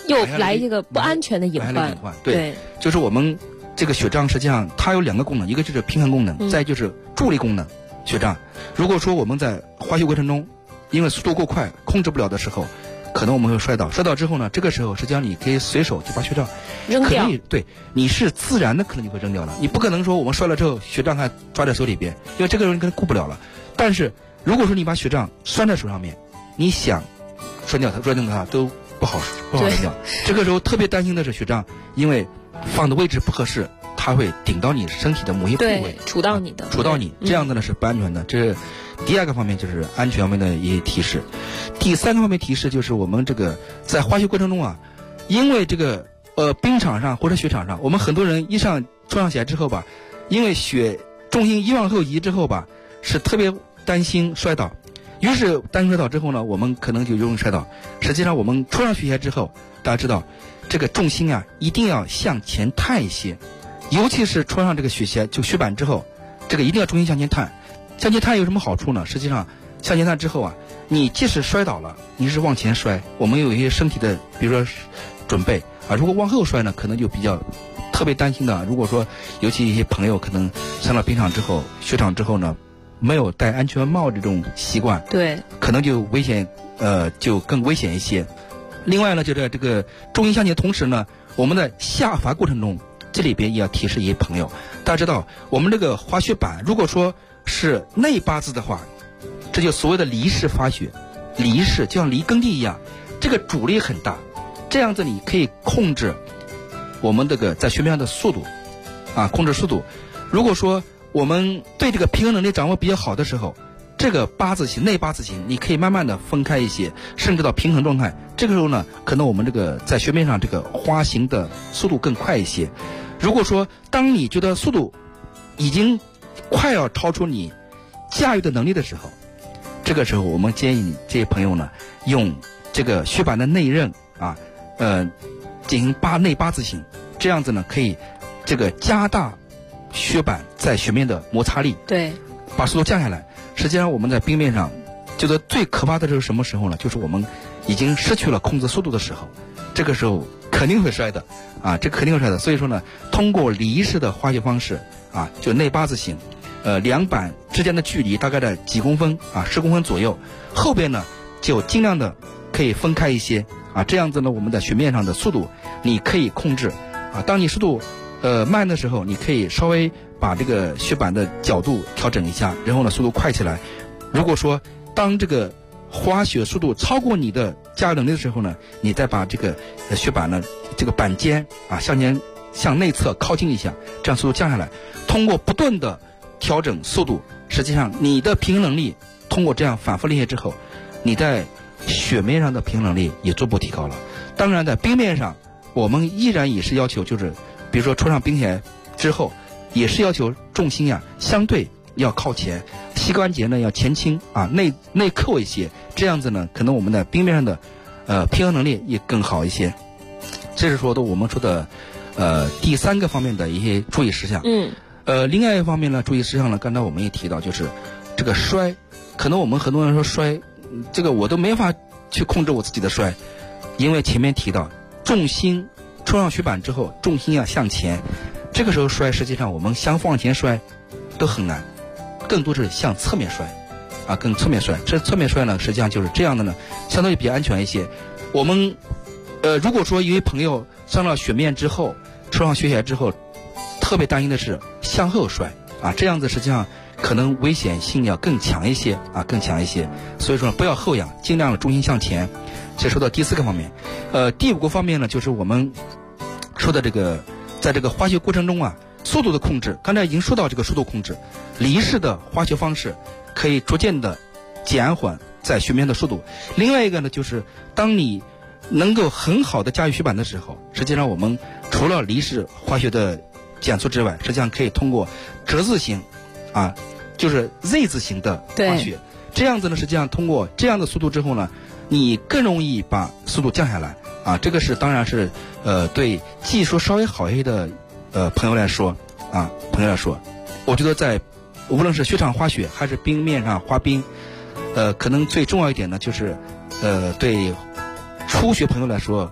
又来这个不安全的隐患。 对，就是我们这个血障实际上它有2个功能，一个就是平衡功能，再就是助力功能。血障，如果说我们在滑雪过程中，因为速度过快控制不了的时候，可能我们会摔倒。摔倒之后呢，这个时候实际上你可以随手就把血障扔掉。 对，你是自然的可能就会扔掉了。你不可能说我们摔了之后血障还抓在手里边，因为这个人可能顾不了了。但是如果说你把血障拴在手上面，你想摔掉它都不好扔掉。这个时候特别担心的是血障，因为放的位置不合适，它会顶到你身体的某些部位， 杵到你， 这样子呢是不安全的。这是第2个方面，就是安全方面的一些提示。第3个方面提示就是我们这个在滑雪过程中啊，因为这个冰场上或者雪场上，我们很多人冲上起来之后吧，因为重心一往后移之后吧，是特别担心摔倒。于是担心摔倒之后呢，我们可能就容易摔倒。实际上我们冲上雪鞋之后，大家知道这个重心啊一定要向前探一些，尤其是穿上这个雪板之后，这个一定要重心向前探。向前探有什么好处呢？实际上向前探之后啊，你即使摔倒了，你是往前摔，我们有一些身体的比如说准备啊。如果往后摔呢，可能就比较特别担心的。如果说尤其一些朋友可能上了冰场之后、雪场之后呢，没有戴安全帽这种习惯， 对， 可能就危险，就更危险一些。另外呢，就在这个重心向前同时呢，我们在下滑过程中，这里边也要提示一些朋友，大家知道我们这个滑雪板如果说是内八字的话，这就所谓的离式滑雪，离式就像离耕地一样，这个阻力很大，这样子你可以控制我们这个在雪面上的速度啊，控制速度。如果说我们对这个平衡能力掌握比较好的时候，这个八字形内八字形你可以慢慢的分开一些，甚至到平衡状态。这个时候呢，可能我们这个在雪面上这个滑行的速度更快一些。如果说当你觉得速度已经快要超出你驾驭的能力的时候，这个时候我们建议你这些朋友呢，用这个雪板的内刃啊，进行内八字形，这样子呢可以这个加大雪板在雪面的摩擦力， 对， 把速度降下来。实际上我们在冰面上觉得最可怕的是什么时候呢？就是我们已经失去了控制速度的时候，这个时候肯定会摔的啊，这肯定会摔的。所以说呢，通过离式的滑雪方式啊，就内八字形，两板之间的距离大概在几公分啊，10公分左右，后边呢就尽量的可以分开一些啊，这样子呢我们在雪面上的速度你可以控制啊。当你速度慢的时候，你可以稍微把这个雪板的角度调整一下，然后呢速度快起来。如果说当这个滑雪速度超过你的驾驭能力的时候呢，你再把这个雪板呢这个板尖啊向内侧靠近一下，这样速度降下来。通过不断的调整速度，实际上你的平衡能力通过这样反复练习之后，你在雪面上的平衡能力也逐步提高了。当然在冰面上我们依然也是要求，就是比如说穿上冰鞋之后，也是要求重心啊相对要靠前，膝关节呢要前倾啊，内扣一些，这样子呢可能我们在冰面上的平衡能力也更好一些。这是说的我们说的第3个方面的一些注意事项。另外一方面呢，注意事项呢，刚才我们也提到，就是这个摔，可能我们很多人说摔，这个我都没法去控制我自己的摔，因为前面提到重心冲上雪板之后，重心要向前，这个时候摔，实际上我们想往前摔都很难，更多是向侧面摔啊，更侧面摔。这侧面摔呢，实际上就是这样的呢，相对比较安全一些。我们如果说一位朋友上了雪面之后，穿上雪鞋之后，特别担心的是向后摔啊，这样子实际上可能危险性要更强一些啊，更强一些。所以说不要后仰，尽量重心向前。这说到第4个方面。第5个方面呢，就是我们说的这个在这个滑雪过程中啊，速度的控制。刚才已经说到这个速度控制，离式的滑雪方式可以逐渐的减缓在雪面的速度。另外一个呢，就是当你能够很好的驾驭雪板的时候，实际上我们除了离式滑雪的减速之外，实际上可以通过折字形啊，就是 Z 字形的滑雪，这样子呢，实际上通过这样的速度之后呢，你更容易把速度降下来啊。这个是当然是对技术稍微好一些的朋友来说，我觉得在无论是雪场滑雪还是冰面上滑冰，可能最重要一点呢，就是对初学朋友来说，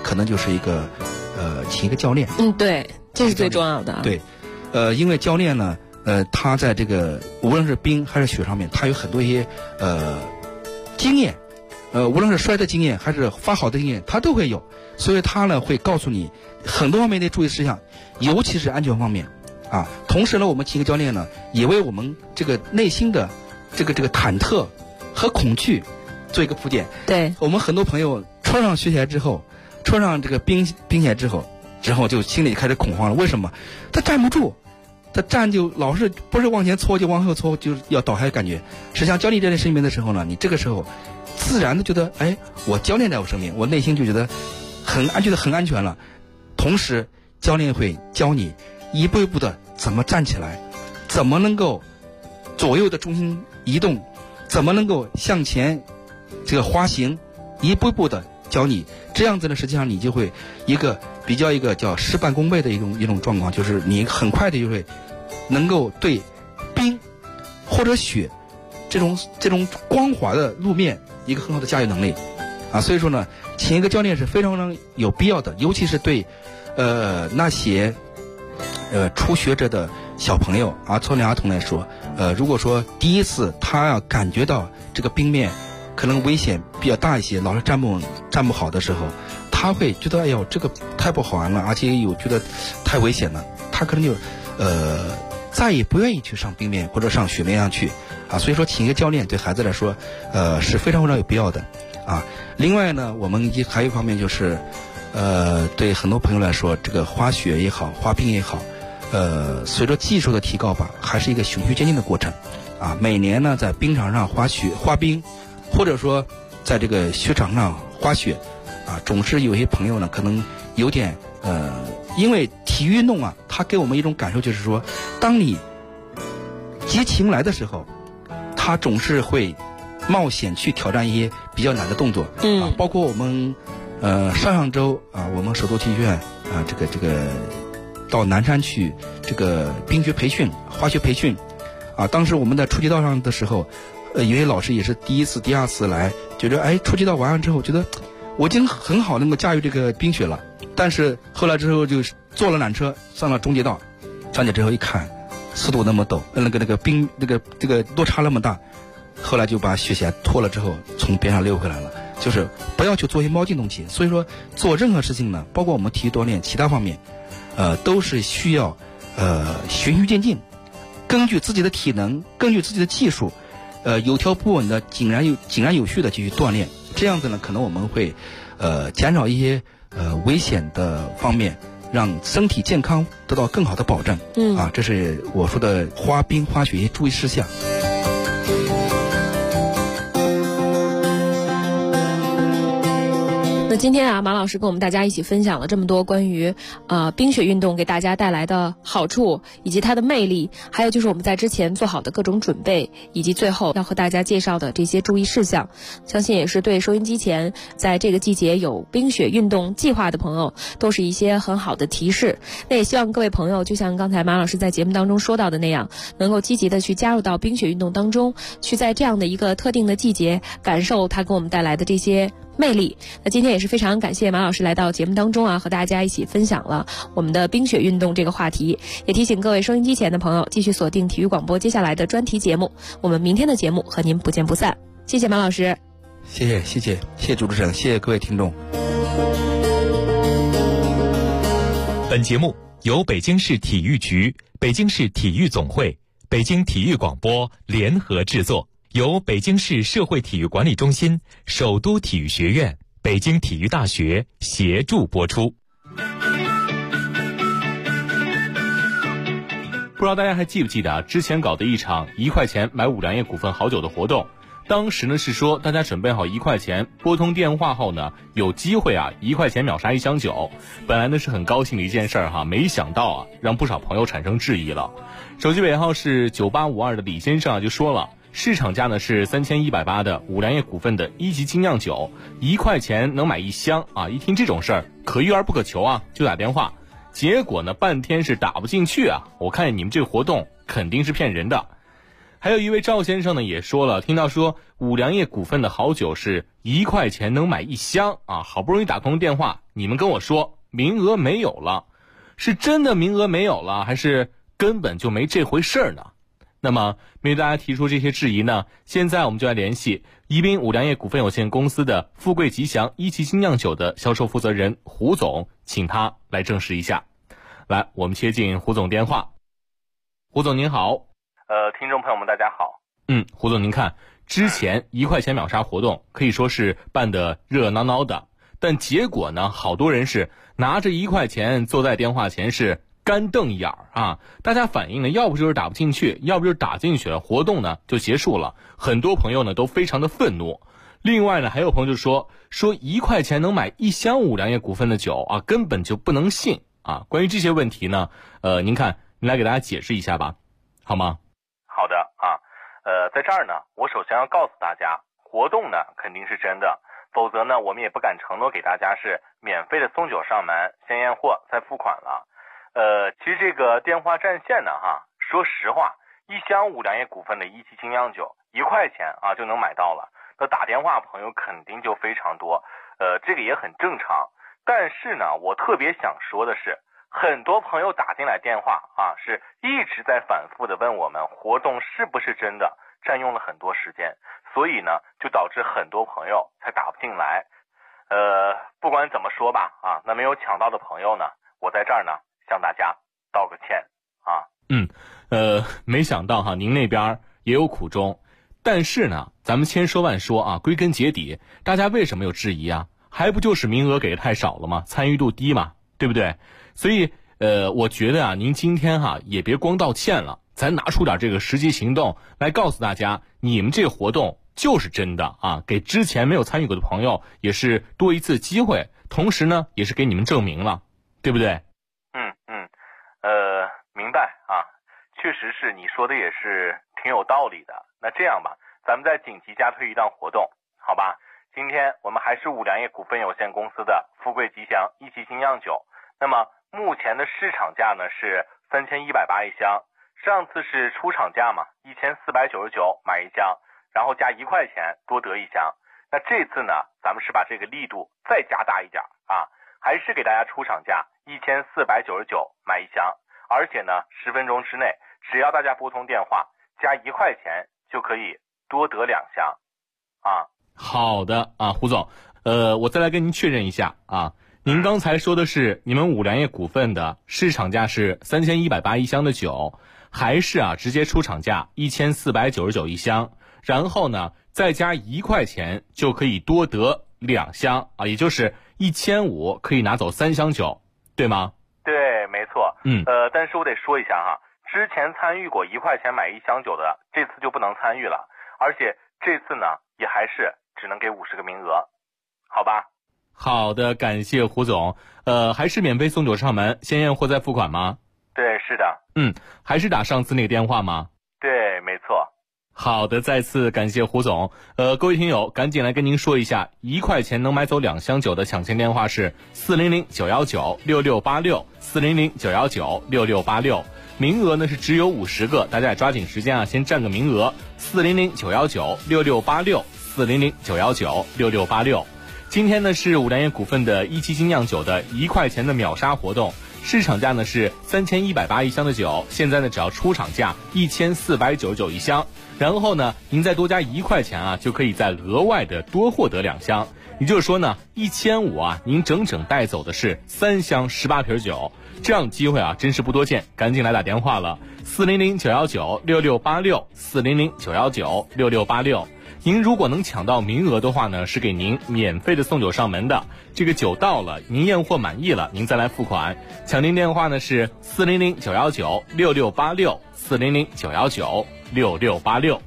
可能就是一个请一个教练。 对，这是最重要的。 对，因为教练呢，他在这个无论是冰还是雪上面，他有很多一些经验，无论是摔的经验还是发好的经验，他都会有，所以他呢会告诉你很多方面的注意事项，尤其是安全方面啊。同时呢，我们请一个教练呢，也为我们这个内心的这个忐忑和恐惧做一个铺垫。 对， 我们很多朋友穿上雪鞋之后，穿上这个冰鞋之后就心里开始恐慌了。为什么？他站不住，他站就老是不是往前搓就往后搓，就要倒下的感觉。实际上教你这件事情的时候呢，你这个时候自然的觉得，哎，我教练在我身边，我内心就觉得很安全了。同时，教练会教你一步一步的怎么站起来，怎么能够左右的中心移动，怎么能够向前这个滑行，一步一步的教你。这样子呢，实际上你就会一个叫事半功倍的一种状况，就是你很快的就会能够对冰或者雪这种光滑的路面一个很好的驾驭能力啊。所以说呢，请一个教练是非常有必要的，尤其是对那些初学者的小朋友啊，छो儿童来说，如果说第一次他要感觉到这个冰面可能危险比较大一些，老是站不好的时候，他会觉得哎呦这个太不好玩了，而且觉得太危险了，他可能就再也不愿意去上冰面或者上雪面上去啊。所以说请一个教练对孩子来说是非常非常有必要的啊。另外呢，我们还有一方面就是对很多朋友来说，这个滑雪也好，滑冰也好，随着技术的提高吧，还是一个循序渐进的过程啊。每年呢，在冰场上滑冰，或者说在这个雪场上滑雪啊，总是有些朋友呢可能有点因为体育运动啊，它给我们一种感受，就是说当你激情来的时候，它总是会冒险去挑战一些比较难的动作啊。包括我们上周啊，我们首都体育学院啊，这个到南山去这个冰雪培训、滑雪培训啊。当时我们在初级道上的时候，有些老师也是第一次、第二次来，觉得哎，初级道完了之后，觉得我已经很好能够驾驭这个冰雪了。但是后来之后就坐了缆车上了中级道，上去之后一看，速度那么陡，那个冰这个落差那么大，后来就把雪鞋脱了之后，从边上溜回来了。就是不要去做一些猫进动起。所以说做任何事情呢，包括我们体育锻炼其他方面，都是需要循序渐进，根据自己的体能，根据自己的技术，有条不紊的井然有序的继续锻炼。这样子呢，可能我们会减少一些危险的方面，让身体健康得到更好的保证。啊，这是我说的滑冰滑雪一些注意事项。 那今天啊，马老师跟我们大家一起分享了这么多关于冰雪运动给大家带来的好处以及它的魅力，还有就是我们在之前做好的各种准备，以及最后要和大家介绍的这些注意事项，相信也是对收音机前在这个季节有冰雪运动计划的朋友都是一些很好的提示。那也希望各位朋友就像刚才马老师在节目当中说到的那样，能够积极的去加入到冰雪运动当中，去在这样的一个特定的季节感受它给我们带来的这些魅力。那今天也是非常感谢马老师来到节目当中啊，和大家一起分享了我们的冰雪运动这个话题。也提醒各位收音机前的朋友继续锁定体育广播接下来的专题节目，我们明天的节目和您不见不散。谢谢马老师。 谢谢主持人，谢谢各位听众。 本节目由北京市体育局、北京市体育总会、北京体育广播联合制作，由北京市社会体育管理中心、首都体育学院、北京体育大学协助播出。 不知道大家还记不记得之前搞的一场1块钱买五粮液股份好酒的活动，当时呢是说大家准备好1块钱，拨通电话后呢，有机会1块钱秒杀1箱酒。本来呢是很高兴的一件事儿没想到让不少朋友产生质疑了。手机尾号是9852的李先生就说了，市场价呢是3180的五粮液股份的1级精酿酒，1块钱能买1箱一听这种事儿可遇而不可求就打电话。结果呢半天是打不进去我看你们这个活动肯定是骗人的。 还有一位赵先生呢也说了，听到说五粮液股份的好酒是1块钱能买1箱啊，好不容易打通电话，你们跟我说名额没有了，是真的名额没有了，还是根本就没这回事儿呢？那么面对大家提出这些质疑呢，现在我们就来联系宜宾五粮液股份有限公司的富贵吉祥一汽精酿酒的销售负责人胡总，请他来证实一下。来，我们接进胡总电话。胡总您好。 听众朋友们大家好。 胡总您看，之前1块钱秒杀活动可以说是办得热闹闹的，但结果呢，好多人是拿着1块钱坐在电话前是干瞪眼儿啊！大家反映呢，要不就是打不进去，要不就是打进去了，活动呢就结束了。很多朋友呢都非常的愤怒。另外呢，还有朋友就说1块钱能买1箱五粮液股份的酒啊，根本就不能信啊！关于这些问题呢，您看，您来给大家解释一下吧，好吗？ 好的啊，在这儿呢，我首先要告诉大家，活动呢肯定是真的，否则呢，我们也不敢承诺给大家是免费的送酒上门，先验货再付款了。其实这个电话占线呢，说实话，1箱五粮液股份的一汽精酿酒1块钱啊就能买到了，那打电话朋友肯定就非常多，这个也很正常。但是呢，我特别想说的是，很多朋友打进来电话啊，是一直在反复的问我们活动是不是真的，占用了很多时间，所以呢，就导致很多朋友才打不进来。不管怎么说吧，啊，那没有抢到的朋友呢，我在这儿呢向大家道个歉啊。 没想到您那边也有苦衷，但是呢，咱们千说万说啊，归根结底，大家为什么有质疑啊？还不就是名额给的太少了吗？参与度低嘛，对不对？所以我觉得啊，您今天也别光道歉了，咱拿出点这个实际行动来告诉大家，你们这个活动就是真的啊，给之前没有参与过的朋友也是多一次机会，同时呢，也是给你们证明了，对不对？ 明白啊，确实是你说的也是挺有道理的。那这样吧，咱们再紧急加推一档活动，好吧？今天我们还是五粮液股份有限公司的富贵吉祥一汽精酿酒，那么目前的市场价呢是3180一箱，上次是出厂价嘛，1499买1箱，然后加1块钱多得1箱。那这次呢，咱们是把这个力度再加大一点啊，还是给大家出厂价1499买1箱，而且呢10分钟之内，只要大家拨通电话加1块钱就可以多得2箱啊。 好的啊，胡总，我再来跟您确认一下啊，您刚才说的是你们五粮液股份的市场价是3180一箱的酒，还是直接出厂价1499一箱，然后呢再加1块钱就可以多得2箱啊，也就是1500可以拿走3箱酒，对吗？ 对，没错。但是我得说一下之前参与过1块钱买1箱酒的，这次就不能参与了，而且这次呢也还是只能给50个名额，好吧？ 好的，感谢胡总。还是免费送酒上门，先验货再付款吗？ 对，是的。 还是打上次那个电话吗？ 对，没错。 好的，再次感谢胡总。各位听友，赶紧来跟您说一下，1块钱能买走2箱酒的抢签电话是400-919-6686，400-919-6686。名额呢是只有50个，大家也抓紧时间先占个名额。400-919-6686，400-919-6686。今天呢是五粮液股份的一汽精酿酒的1块钱的秒杀活动，市场价呢是3180一箱的酒，现在呢只要出厂价1499一箱，然后呢您再多加1块钱就可以再额外的多获得2箱，也就是说呢1500您整整带走的是3箱18瓶酒，这样的机会真是不多见，赶紧来打电话了，400-919-6686，400-919-6686。您如果能抢到名额的话呢，是给您免费的送酒上门的。这个酒到了，您验货满意了，您再来付款。抢订电话呢是400-919-6686，400-919-6686。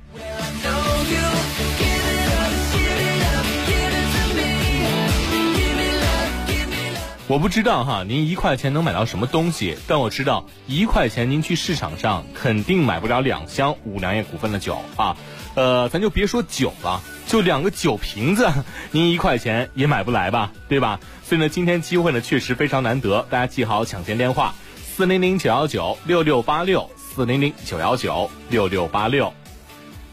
我不知道您1块钱能买到什么东西，但我知道1块钱您去市场上肯定买不了2箱五粮液股份的酒啊。咱就别说酒了，就2个酒瓶子，您1块钱也买不来吧，对吧？所以呢，今天机会呢确实非常难得，大家记好抢签电话：400-919-6686，400-919-6686。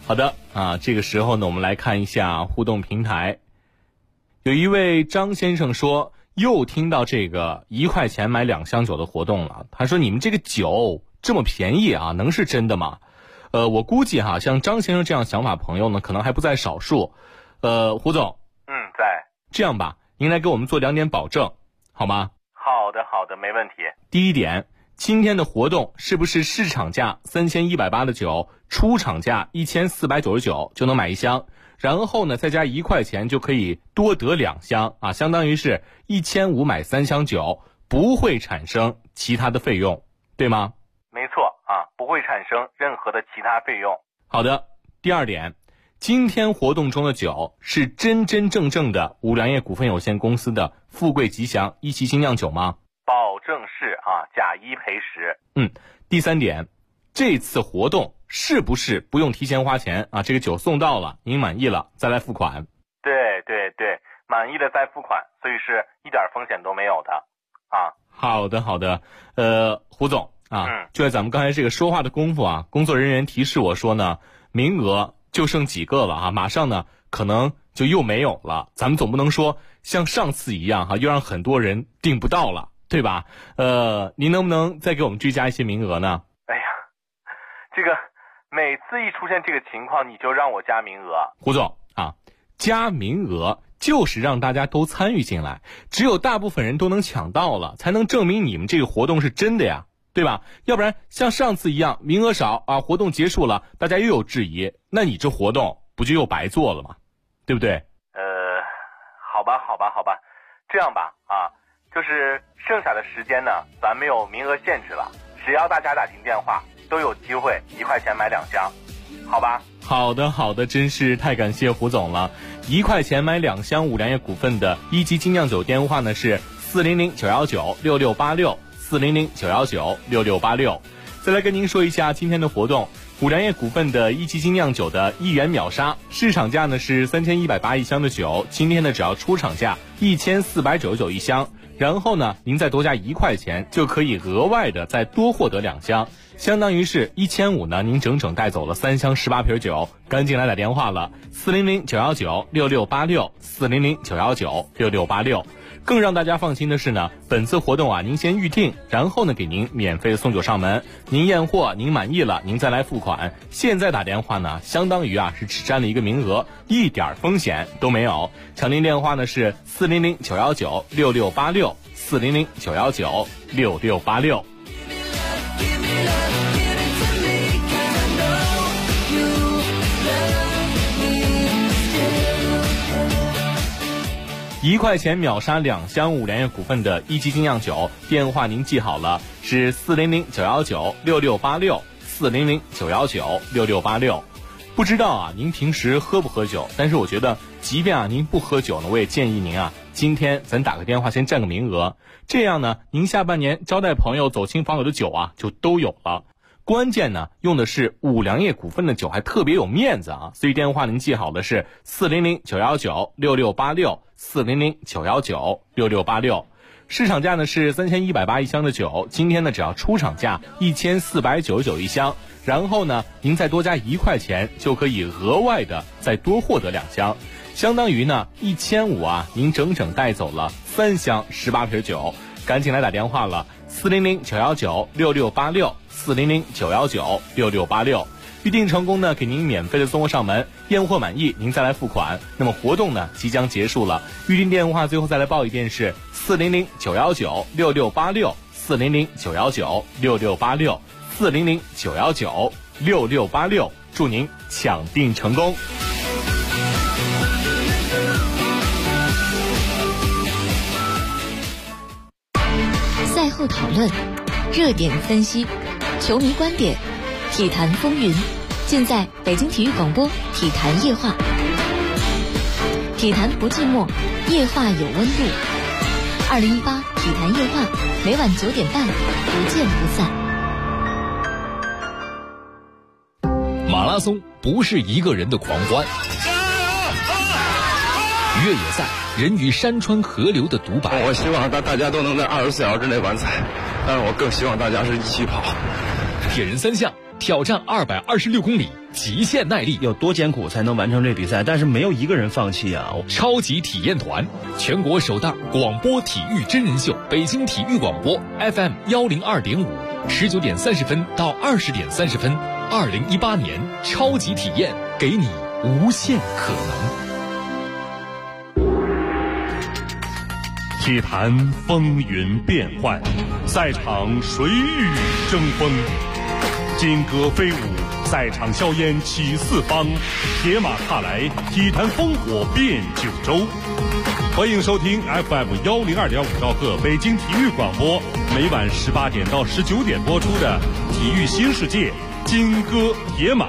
好的啊，这个时候呢，我们来看一下互动平台。有一位张先生说，又听到这个1块钱买2箱酒的活动了。他说，你们这个酒这么便宜啊，能是真的吗？我估计哈，像张先生这样想法朋友呢，可能还不在少数。胡总， 在。 这样吧，您来给我们做2点保证，好吗？ 好的，没问题。 第一点，今天的活动是不是市场价3180的酒，出厂价1499就能买1箱，然后呢再加1块钱就可以多得2箱啊，相当于是1500买3箱酒，不会产生其他的费用，对吗？ 没错啊，不会产生任何的其他费用。 好的，第二点，今天活动中的酒是真真正正的五粮液股份有限公司的富贵吉祥一期精酿酒吗？ 保证是啊，假一赔10。 第三点，这次活动是不是不用提前花钱啊？这个酒送到了，您满意了再来付款。 对，满意了再付款，所以是一点风险都没有的啊。 好的，胡总啊，就在咱们刚才这个说话的功夫啊，工作人员提示我说呢，名额就剩几个了啊，马上呢可能就又没有了。咱们总不能说像上次一样哈，又让很多人订不到了，对吧？您能不能再给我们追加一些名额呢？ 哎呀，这个每次一出现这个情况，你就让我加名额。 胡总啊，加名额就是让大家都参与进来，只有大部分人都能抢到了，才能证明你们这个活动是真的呀，对吧？要不然像上次一样名额少啊，活动结束了大家又有质疑，那你这活动不就又白做了吗？对不对？ 好吧，这样吧啊，就是剩下的时间呢，咱没有名额限制了，只要大家打进电话都有机会1块钱买2箱，好吧？ 好的，真是太感谢胡总了。1块钱买2箱五粮液股份的一级精酿酒，电话呢是400-919-6686，400-919-6686。再来跟您说一下今天的活动，五粮液股份的一级精酿酒的1元秒杀，市场价呢是31801箱的酒，今天呢只要出厂价14991箱，然后呢您再多加1块钱就可以额外的再多获得2箱，相当于是1500呢，您整整带走了3箱18瓶酒，赶紧来打电话了，400-919-6686，400-919-6686。更让大家放心的是呢，本次活动啊，您先预定，然后呢给您免费的送酒上门，您验货您满意了，您再来付款。现在打电话呢，相当于啊是只占了一个名额，一点风险都没有。抢订电话呢是400-919-6686，400-919-6686。1块钱秒杀2箱五粮液股份的一级精酿酒，电话您记好了，是400-919-6686，400-919-6686。不知道啊，您平时喝不喝酒？但是我觉得，即便啊您不喝酒呢，我也建议您啊，今天咱打个电话先占个名额，这样呢，您下半年招待朋友、走亲访友的酒啊，就都有了。关键呢，用的是五粮液股份的酒，还特别有面子啊！所以电话您记好的是400-919-6686，400-919-6686。市场价呢是31801箱的酒，今天呢只要出厂价14991箱，然后呢您再多加1块钱就可以额外的再多获得2箱，相当于呢1500啊，您整整带走了3箱18瓶酒，赶紧来打电话了，400-919-6686，400-919-6686。预定成功呢，给您免费的送货上门，验货满意您再来付款。那么活动呢即将结束了，预定电话最后再来报一遍是400-919-6686，400-919-6686，400-919-6686。祝您抢订成功。 赛后讨论，热点分析，球迷观点，体坛风云，尽在北京体育广播体坛夜话。体坛不寂寞，夜话有温度。2018体坛夜话，每晚9点半，不见不散。 马拉松不是一个人的狂欢，越野赛人与山川河流的独白。 我希望大家都能在24小时之内完赛，但是我更希望大家是一起跑。 铁人三项挑战226公里，极限耐力。 有多艰苦才能完成这比赛？但是没有一个人放弃啊！ 超级体验团，全国首档广播体育真人秀，北京体育广播 FM 102.5，19点30分到20点30分，2018年超级体验，给你无限可能。 体坛风云变幻，赛场谁与争锋？金戈飞舞，赛场硝烟起四方，铁马踏来，体坛烽火遍九州。欢迎收听 FM 102.5兆赫北京体育广播，每晚18点到19点播出的《体育新世界》金戈铁马。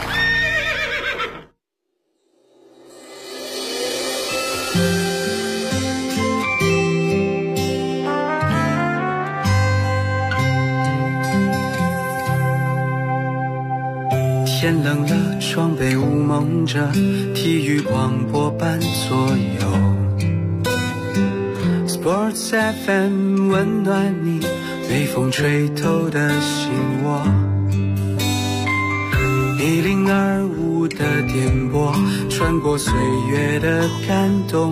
天冷了，窗被雾蒙着，体育广播伴左右。Sports FM 温暖你，被风吹透的心窝。1025的电波，穿过岁月的感动，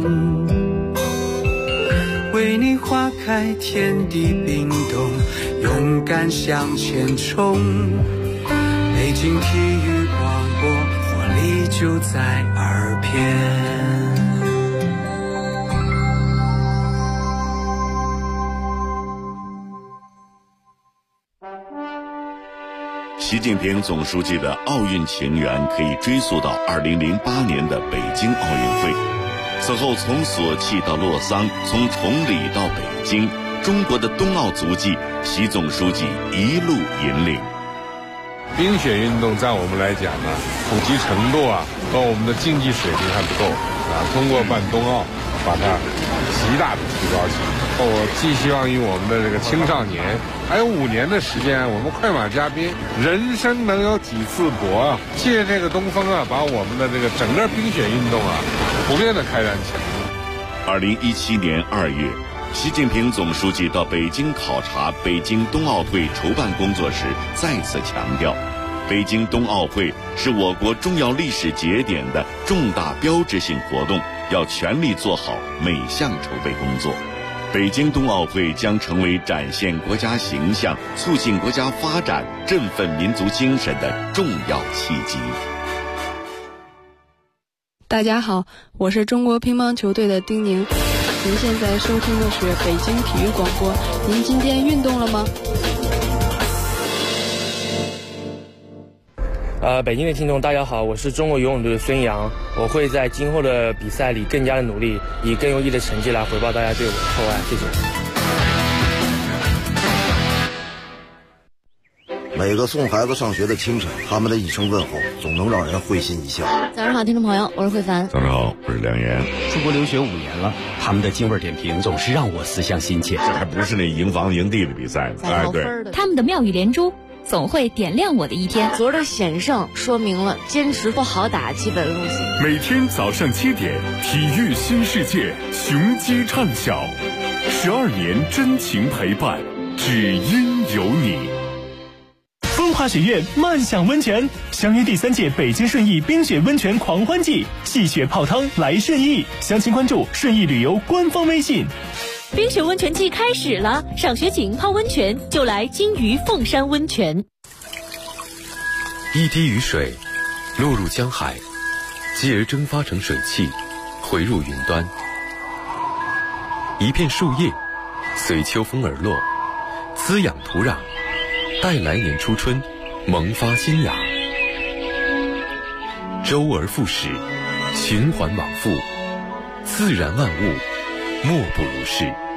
为你划开天地冰冻，勇敢向前冲。北京体育广播，活力就在耳边。 习近平总书记的奥运情缘可以追溯到2008年的北京奥运会。此后从索契到洛桑，从崇礼到北京，中国的冬奥足迹，习总书记一路引领。 冰雪运动在我们来讲呢，普及程度和我们的竞技水平还不够通过办冬奥把它极大的提高起来。我寄希望于我们的这个青少年，还有5年的时间，我们快马加鞭，人生能有几次搏借这个东风把我们的这个整个冰雪运动普遍的开展起来。 2017年2月，习近平总书记到北京考察北京冬奥会筹办工作时，再次强调，北京冬奥会是我国重要历史节点的重大标志性活动，要全力做好每项筹备工作。北京冬奥会将成为展现国家形象、促进国家发展、振奋民族精神的重要契机。 大家好，我是中国乒乓球队的丁宁。您现在收听的是北京体育广播。您今天运动了吗？ 北京的听众大家好，我是中国游泳队的孙杨，我会在今后的比赛里更加的努力，以更优异的成绩来回报大家对我的厚爱，谢谢。 每个送孩子上学的清晨，他们的一声问候总能让人会心一笑。 早上好，听众朋友，我是慧凡。 早上好，我是梁岩。 出国留学5年了，他们的京味点评总是让我思乡心切。 这还不是那营房营地的比赛呢，对， 他们的妙语连珠总会点亮我的一天。 昨儿的险胜说明了坚持不好打基本路线。 每天早上7点，体育新世界，雄鸡唱晓，12年真情陪伴，只因有你。 风华雪月漫享温泉，相约第3届北京顺义冰雪温泉狂欢季，戏雪泡汤来顺义，详情关注顺义旅游官方微信。 冰雪温泉季开始了，赏雪景泡温泉就来金鱼凤山温泉。 一滴雨水落入江海，继而蒸发成水汽，回入云端。一片树叶随秋风而落，滋养土壤，待来年初春萌发新芽。周而复始，循环往复，自然万物莫不如是。